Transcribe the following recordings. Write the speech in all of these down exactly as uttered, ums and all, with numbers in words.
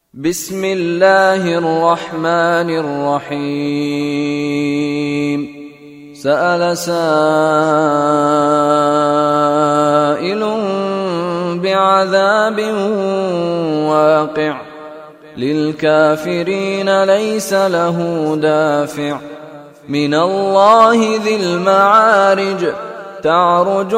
بسم الله الرحمن الرحيم. سأل سائل بعذاب واقع للكافرين ليس له دافع من الله ذي المعارج تعرج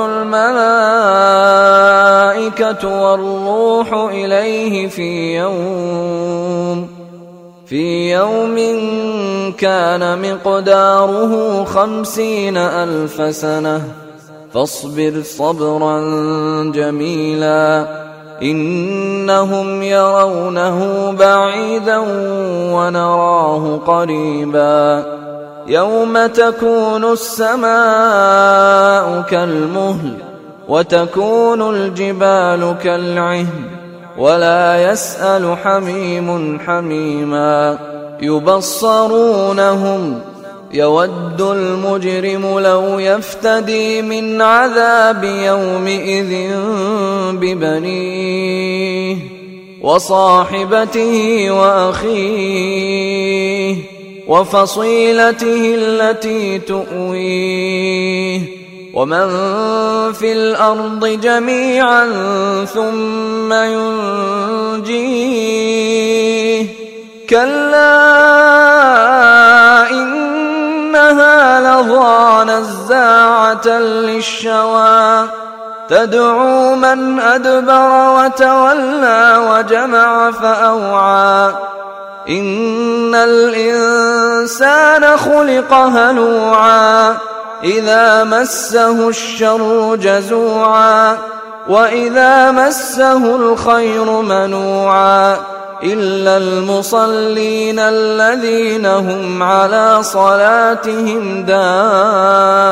الملائكة والروح إليه في يوم في يوم كان مقداره خمسين ألف سنة فاصبر صبرا جميلا إنهم يرونه بعيدا ونراه قريبا يوم تكون السماء كالمهل وتكون الجبال كالعهن ولا يسأل حميم حميما يبصرونهم يود المجرم لو يفتدي من عذاب يومئذ ببنيه وصاحبته وأخيه وفصيلته التي تؤويه ومن في الأرض جميعا ثم ينجيه كلا إنها لظى نزاعة للشوى تدعو من أدبر وتولى وجمع فأوعى إن الإنسان خلق هلوعا إذا مسه الشر جزوعا وإذا مسه الخير منوعا إلا المصلين الذين هم على صلاتهم دائمون